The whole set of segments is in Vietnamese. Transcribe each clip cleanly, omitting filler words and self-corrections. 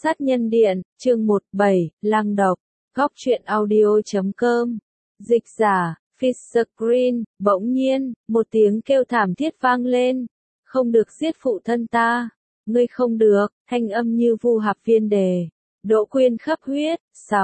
Sát nhân điện, chương 17, Lang độc, góc truyện audio.com, dịch giả, Fish Screen, bỗng nhiên, một tiếng kêu thảm thiết vang lên, không được giết phụ thân ta, ngươi không được, thanh âm như vu hạp viên đề, Đỗ Quyên khắp huyết,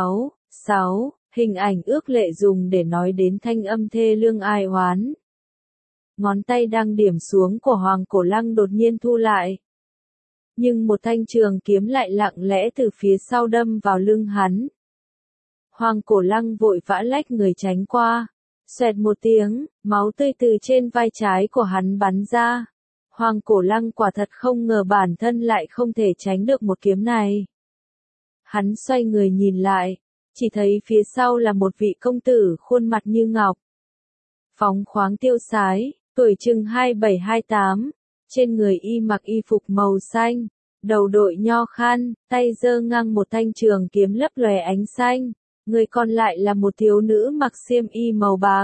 6, hình ảnh ước lệ dùng để nói đến thanh âm thê lương ai oán. Ngón tay đang điểm xuống của Hoàng Cổ Lăng đột nhiên thu lại. Nhưng một thanh trường kiếm lại lặng lẽ từ phía sau đâm vào lưng hắn. Hoàng Cổ Lăng vội vã lách người tránh qua. Xoẹt một tiếng, máu tươi từ trên vai trái của hắn bắn ra. Hoàng Cổ Lăng quả thật không ngờ bản thân lại không thể tránh được một kiếm này. Hắn xoay người nhìn lại, chỉ thấy phía sau là một vị công tử khuôn mặt như ngọc. Phóng khoáng tiêu sái, tuổi chừng 27-28. Trên người y mặc y phục màu xanh, đầu đội nho khăn, tay giơ ngang một thanh trường kiếm lấp lòe ánh xanh, người còn lại là một thiếu nữ mặc xiêm y màu bạc.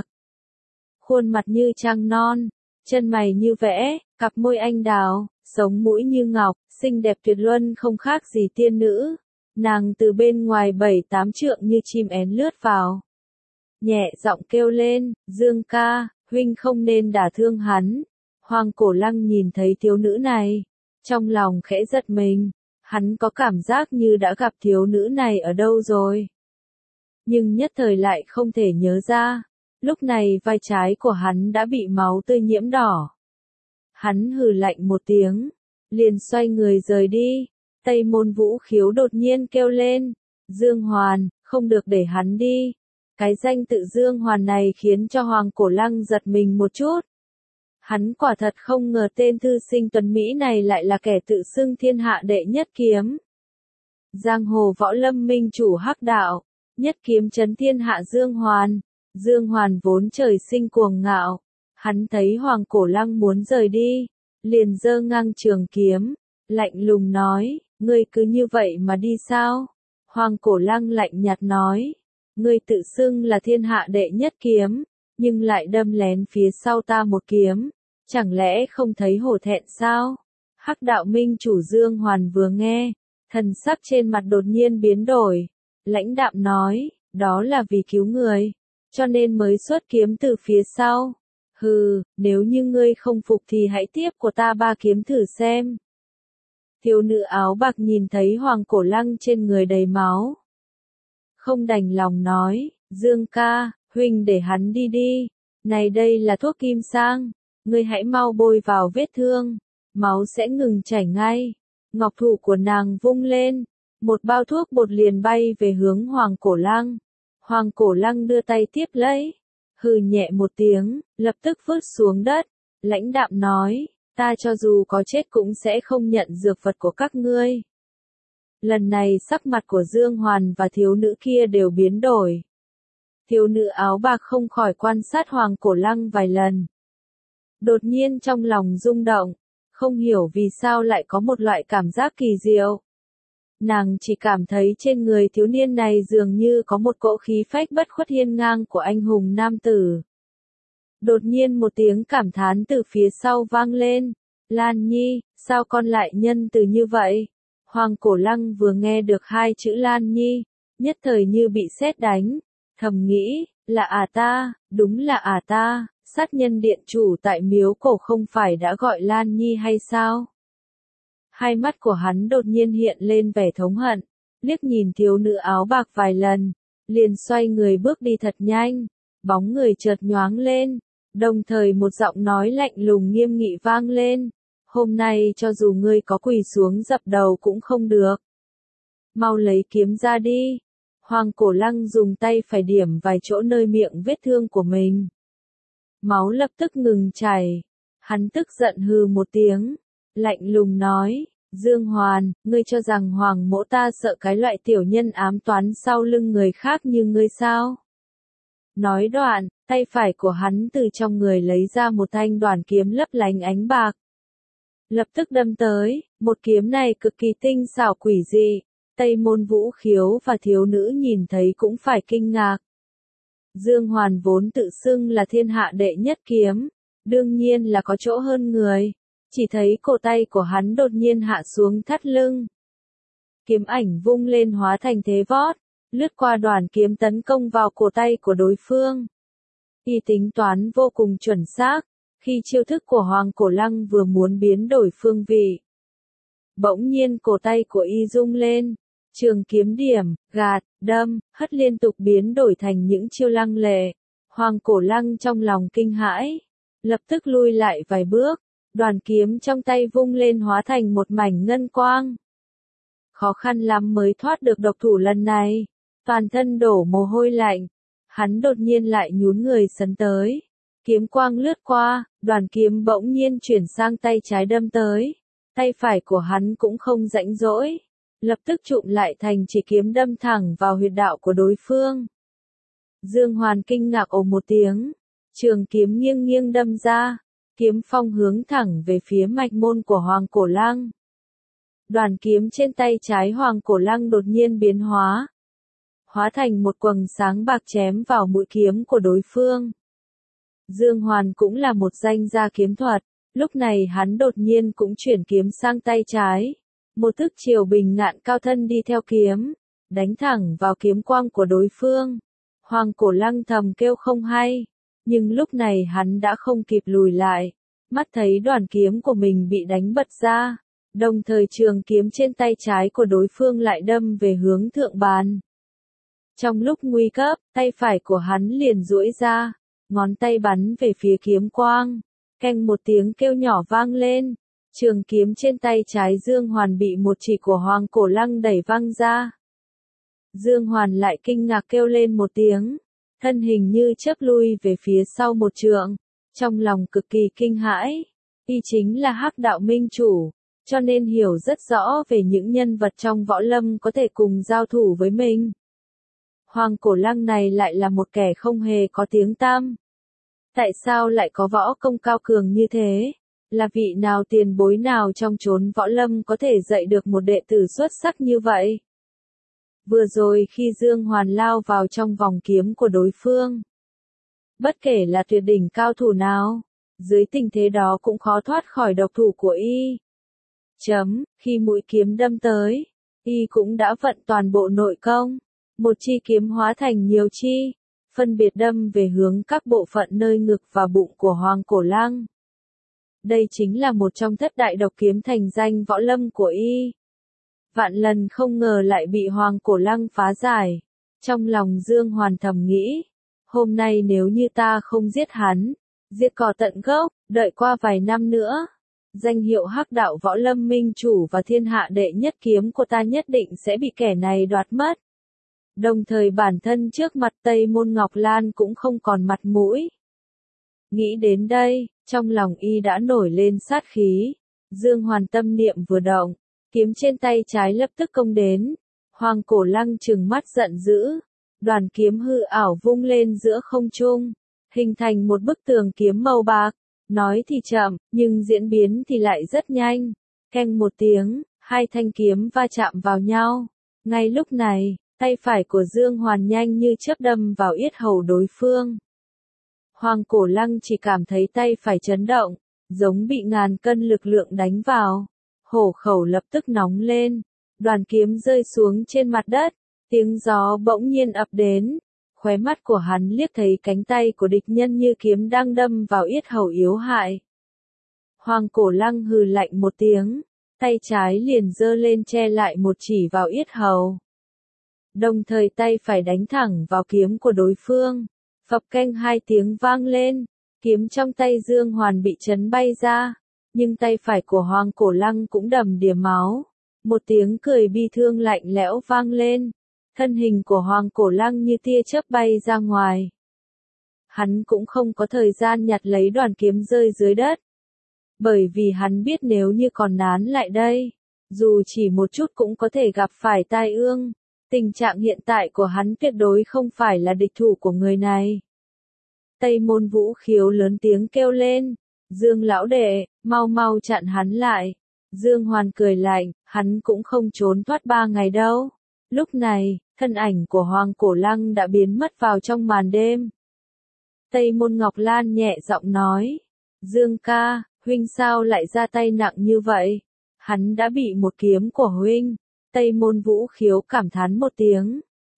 Khuôn mặt như trăng non, chân mày như vẽ, cặp môi anh đào, sống mũi như ngọc, xinh đẹp tuyệt luân không khác gì tiên nữ. Nàng từ bên ngoài 7-8 trượng như chim én lướt vào. Nhẹ giọng kêu lên, Dương ca, huynh không nên đả thương hắn. Hoàng Cổ Lăng nhìn thấy thiếu nữ này, trong lòng khẽ giật mình, hắn có cảm giác như đã gặp thiếu nữ này ở đâu rồi. Nhưng nhất thời lại không thể nhớ ra, lúc này vai trái của hắn đã bị máu tươi nhiễm đỏ. Hắn hừ lạnh một tiếng, liền xoay người rời đi, Tây Môn Vũ Khiếu đột nhiên kêu lên, Dương Hoàn, không được để hắn đi. Cái danh tự Dương Hoàn này khiến cho Hoàng Cổ Lăng giật mình một chút. Hắn quả thật không ngờ tên thư sinh tuấn Mỹ này lại là kẻ tự xưng thiên hạ đệ nhất kiếm. Giang hồ võ lâm minh chủ hắc đạo, nhất kiếm chấn thiên hạ Dương Hoàn. Dương Hoàn vốn trời sinh cuồng ngạo. Hắn thấy Hoàng Cổ Lăng muốn rời đi, liền giơ ngang trường kiếm, lạnh lùng nói, ngươi cứ như vậy mà đi sao? Hoàng Cổ Lăng lạnh nhạt nói, ngươi tự xưng là thiên hạ đệ nhất kiếm, nhưng lại đâm lén phía sau ta một kiếm, chẳng lẽ không thấy hổ thẹn sao? Hắc đạo minh chủ Dương Hoàn vừa nghe, thần sắc trên mặt đột nhiên biến đổi, lãnh đạm nói, đó là vì cứu người, cho nên mới xuất kiếm từ phía sau. Hừ, nếu như ngươi không phục thì hãy tiếp của ta 3 kiếm thử xem. Thiếu nữ áo bạc nhìn thấy Hoàng Cổ Lăng trên người đầy máu, không đành lòng nói, Dương ca, huynh để hắn đi đi, này đây là thuốc kim sang, ngươi hãy mau bôi vào vết thương, máu sẽ ngừng chảy ngay. Ngọc thủ của nàng vung lên, một bao thuốc bột liền bay về hướng Hoàng Cổ Lăng. Hoàng Cổ Lăng đưa tay tiếp lấy, hừ nhẹ một tiếng, lập tức vứt xuống đất, lãnh đạm nói, ta cho dù có chết cũng sẽ không nhận dược vật của các ngươi. Lần này sắc mặt của Dương Hoàn và thiếu nữ kia đều biến đổi. Thiếu nữ áo bạc không khỏi quan sát Hoàng Cổ Lăng vài lần. Đột nhiên trong lòng rung động, không hiểu vì sao lại có một loại cảm giác kỳ diệu. Nàng chỉ cảm thấy trên người thiếu niên này dường như có một cỗ khí phách bất khuất hiên ngang của anh hùng nam tử. Đột nhiên một tiếng cảm thán từ phía sau vang lên, Lan Nhi, sao con lại nhân từ như vậy? Hoàng Cổ Lăng vừa nghe được 2 chữ Lan Nhi, nhất thời như bị sét đánh, thầm nghĩ, là ta, đúng là ta, sát nhân điện chủ tại miếu cổ không phải đã gọi Lan Nhi hay sao? Hai mắt của hắn đột nhiên hiện lên vẻ thống hận, liếc nhìn thiếu nữ áo bạc vài lần, liền xoay người bước đi thật nhanh, bóng người chợt nhoáng lên, đồng thời một giọng nói lạnh lùng nghiêm nghị vang lên, hôm nay cho dù ngươi có quỳ xuống dập đầu cũng không được. Mau lấy kiếm ra đi. Hoàng Cổ Lăng dùng tay phải điểm vài chỗ nơi miệng vết thương của mình. Máu lập tức ngừng chảy. Hắn tức giận hừ một tiếng, lạnh lùng nói, Dương Hoàn, ngươi cho rằng Hoàng mỗ ta sợ cái loại tiểu nhân ám toán sau lưng người khác như ngươi sao? Nói đoạn, tay phải của hắn từ trong người lấy ra một thanh đoản kiếm lấp lánh ánh bạc. Lập tức đâm tới, một kiếm này cực kỳ tinh xảo quỷ dị, Tây Môn Vũ Khiếu và thiếu nữ nhìn thấy cũng phải kinh ngạc. Dương Hoàn vốn tự xưng là thiên hạ đệ nhất kiếm, đương nhiên là có chỗ hơn người, chỉ thấy cổ tay của hắn đột nhiên hạ xuống thắt lưng. kiếm ảnh vung lên hóa thành thế vót, lướt qua đoàn kiếm tấn công vào cổ tay của đối phương. Y tính toán vô cùng chuẩn xác, khi chiêu thức của Hoàng Cổ Lăng vừa muốn biến đổi phương vị. Bỗng nhiên cổ tay của Y rung lên, trường kiếm điểm, gạt, đâm, hất liên tục biến đổi thành những chiêu lăng lệ. Hoàng Cổ Lăng trong lòng kinh hãi, lập tức lui lại vài bước, đoàn kiếm trong tay vung lên hóa thành một mảnh ngân quang. Khó khăn lắm mới thoát được độc thủ lần này, toàn thân đổ mồ hôi lạnh, hắn đột nhiên lại nhún người sấn tới. Kiếm quang lướt qua, đoàn kiếm bỗng nhiên chuyển sang tay trái đâm tới. Tay phải của hắn cũng không rãnh rỗi, lập tức chụm lại thành chỉ kiếm đâm thẳng vào huyệt đạo của đối phương. Dương Hoàn kinh ngạc ồ một tiếng, trường kiếm nghiêng nghiêng đâm ra, kiếm phong hướng thẳng về phía mạch môn của Hoàng Cổ Lăng. Đoàn kiếm trên tay trái Hoàng Cổ Lăng đột nhiên biến hóa thành một quầng sáng bạc chém vào mũi kiếm của đối phương. Dương Hoàn cũng là một danh gia kiếm thuật, lúc này hắn đột nhiên cũng chuyển kiếm sang tay trái. Một thức chiều bình ngạn cao thân đi theo kiếm, đánh thẳng vào kiếm quang của đối phương. Hoàng Cổ Lăng thầm kêu không hay, nhưng lúc này hắn đã không kịp lùi lại, mắt thấy đoàn kiếm của mình bị đánh bật ra, đồng thời trường kiếm trên tay trái của đối phương lại đâm về hướng thượng bàn. Trong lúc nguy cấp, tay phải của hắn liền duỗi ra, ngón tay bắn về phía kiếm quang, keng một tiếng kêu nhỏ vang lên, trường kiếm trên tay trái Dương Hoàn bị một chỉ của Hoàng Cổ Lăng đẩy văng ra. Dương Hoàn lại kinh ngạc kêu lên một tiếng, thân hình như chớp lui về phía sau một trượng, trong lòng cực kỳ kinh hãi. Y chính là Hắc Đạo Minh Chủ, cho nên hiểu rất rõ về những nhân vật trong võ lâm có thể cùng giao thủ với mình. Hoàng Cổ Lăng này lại là một kẻ không hề có tiếng tăm. Tại sao lại có võ công cao cường như thế? Là vị nào tiền bối nào trong chốn võ lâm có thể dạy được một đệ tử xuất sắc như vậy? Vừa rồi khi Dương Hoàn lao vào trong vòng kiếm của đối phương, bất kể là tuyệt đỉnh cao thủ nào, dưới tình thế đó cũng khó thoát khỏi độc thủ của Y. Khi mũi kiếm đâm tới, Y cũng đã vận toàn bộ nội công, một chi kiếm hóa thành nhiều chi, phân biệt đâm về hướng các bộ phận nơi ngực và bụng của Hoàng Cổ Lăng. Đây chính là một trong thất đại độc kiếm thành danh võ lâm của Y. Vạn lần không ngờ lại bị Hoàng Cổ Lăng phá giải. Trong lòng Dương Hoàn thầm nghĩ, hôm nay nếu như ta không giết hắn, diệt cỏ tận gốc, đợi qua vài năm nữa, danh hiệu Hắc Đạo Võ Lâm Minh Chủ và thiên hạ đệ nhất kiếm của ta nhất định sẽ bị kẻ này đoạt mất. Đồng thời bản thân trước mặt Tây Môn Ngọc Lan cũng không còn mặt mũi. Nghĩ đến đây, trong lòng Y đã nổi lên sát khí. Dương Hoàn tâm niệm vừa động, kiếm trên tay trái lập tức công đến. Hoàng Cổ Lăng trừng mắt giận dữ, đoàn kiếm hư ảo vung lên giữa không trung, hình thành một bức tường kiếm màu bạc. Nói thì chậm, nhưng diễn biến thì lại rất nhanh. Keng một tiếng, hai thanh kiếm va chạm vào nhau. Ngay lúc này, tay phải của Dương Hoàn nhanh như chớp đâm vào yết hầu đối phương. Hoàng Cổ Lăng chỉ cảm thấy tay phải chấn động, giống bị ngàn cân lực lượng đánh vào. Hổ khẩu lập tức nóng lên, đoàn kiếm rơi xuống trên mặt đất, tiếng gió bỗng nhiên ập đến. Khóe mắt của hắn liếc thấy cánh tay của địch nhân như kiếm đang đâm vào yết hầu yếu hại. Hoàng Cổ Lăng hừ lạnh một tiếng, tay trái liền giơ lên che lại một chỉ vào yết hầu. Đồng thời tay phải đánh thẳng vào kiếm của đối phương. Phập keng hai tiếng vang lên, kiếm trong tay Dương Hoàn bị chấn bay ra, nhưng tay phải của Hoàng Cổ Lăng cũng đầm đìa máu. Một tiếng cười bi thương lạnh lẽo vang lên, thân hình của Hoàng Cổ Lăng như tia chớp bay ra ngoài. Hắn cũng không có thời gian nhặt lấy đoàn kiếm rơi dưới đất, bởi vì hắn biết nếu như còn nán lại đây, dù chỉ một chút cũng có thể gặp phải tai ương. Tình trạng hiện tại của hắn tuyệt đối không phải là địch thủ của người này. Tây Môn Vũ Khiếu lớn tiếng kêu lên, Dương lão đệ, mau mau chặn hắn lại. Dương Hoàn cười lạnh, hắn cũng không trốn thoát 3 ngày đâu. Lúc này, thân ảnh của Hoàng Cổ Lăng đã biến mất vào trong màn đêm. Tây Môn Ngọc Lan nhẹ giọng nói, Dương ca, huynh sao lại ra tay nặng như vậy? Hắn đã bị một kiếm của huynh Tây Môn Vũ Khiếu cảm thán một tiếng.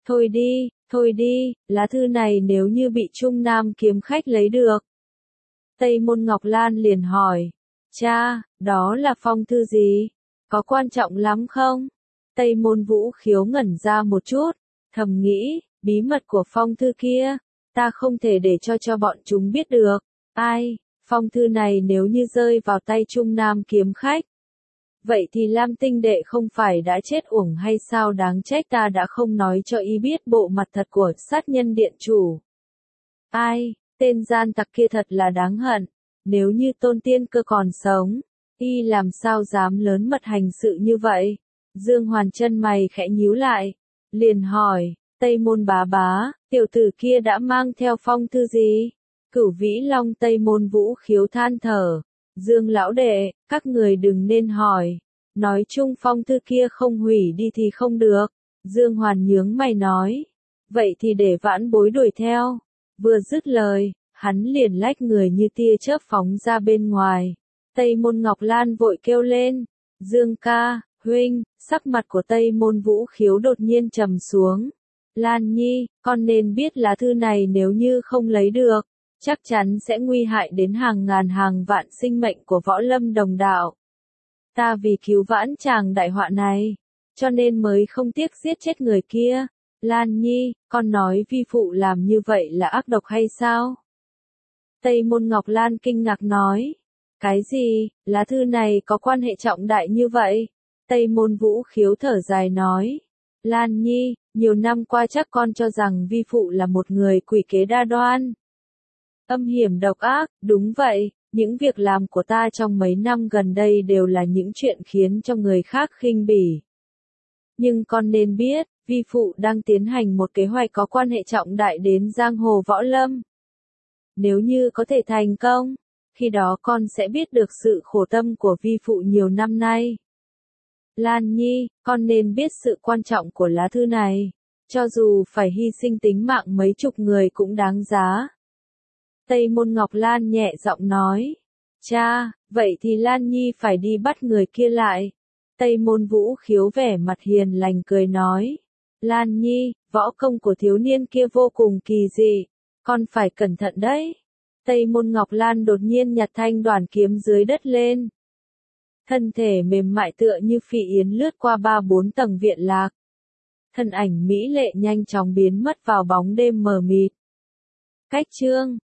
Thôi đi, lá thư này nếu như bị Trung Nam kiếm khách lấy được. Tây Môn Ngọc Lan liền hỏi. Cha, đó là phong thư gì? Có quan trọng lắm không? Tây Môn Vũ Khiếu ngẩn ra một chút, thầm nghĩ, bí mật của phong thư kia, ta không thể để cho bọn chúng biết được. Ai, phong thư này nếu như rơi vào tay Trung Nam kiếm khách. Vậy thì Lam Tinh đệ không phải đã chết uổng hay sao, đáng trách ta đã không nói cho y biết bộ mặt thật của sát nhân điện chủ. Ai, tên gian tặc kia thật là đáng hận, nếu như Tôn Tiên Cơ còn sống, y làm sao dám lớn mật hành sự như vậy. Dương Hoàn chân mày khẽ nhíu lại, liền hỏi, Tây Môn bá bá, tiểu tử kia đã mang theo phong thư gì? Cửu Vĩ Long Tây Môn Vũ Khiếu than thở, Dương lão đệ, các người đừng nên hỏi, nói chung phong thư kia không hủy đi thì không được. Dương Hoàn nhướng mày nói, vậy thì để vãn bối đuổi theo. Vừa dứt lời, hắn liền lách người như tia chớp phóng ra bên ngoài. Tây Môn Ngọc Lan vội kêu lên, Dương ca, huynh. Sắc mặt của Tây Môn Vũ Khiếu đột nhiên trầm xuống. Lan Nhi, con nên biết lá thư này nếu như không lấy được, chắc chắn sẽ nguy hại đến hàng ngàn hàng vạn sinh mệnh của võ lâm đồng đạo. Ta vì cứu vãn chàng đại họa này, cho nên mới không tiếc giết chết người kia. Lan Nhi, con nói vi phụ làm như vậy là ác độc hay sao? Tây Môn Ngọc Lan kinh ngạc nói. Cái gì, lá thư này có quan hệ trọng đại như vậy? Tây Môn Vũ Khiếu thở dài nói. Lan Nhi, nhiều năm qua chắc con cho rằng vi phụ là một người quỷ kế đa đoan, âm hiểm độc ác. Đúng vậy, những việc làm của ta trong mấy năm gần đây đều là những chuyện khiến cho người khác khinh bỉ. Nhưng con nên biết, vi phụ đang tiến hành một kế hoạch có quan hệ trọng đại đến giang hồ võ lâm. Nếu như có thể thành công, khi đó con sẽ biết được sự khổ tâm của vi phụ nhiều năm nay. Lan Nhi, con nên biết sự quan trọng của lá thư này, cho dù phải hy sinh tính mạng mấy chục người cũng đáng giá. Tây Môn Ngọc Lan nhẹ giọng nói. Cha, vậy thì Lan Nhi phải đi bắt người kia lại. Tây Môn Vũ Khiếu vẻ mặt hiền lành cười nói. Lan Nhi, võ công của thiếu niên kia vô cùng kỳ dị, con phải cẩn thận đấy. Tây Môn Ngọc Lan đột nhiên nhặt thanh đoàn kiếm dưới đất lên. Thân thể mềm mại tựa như phi yến lướt qua 3-4 tầng viện lạc. Thân ảnh mỹ lệ nhanh chóng biến mất vào bóng đêm mờ mịt. Cách chương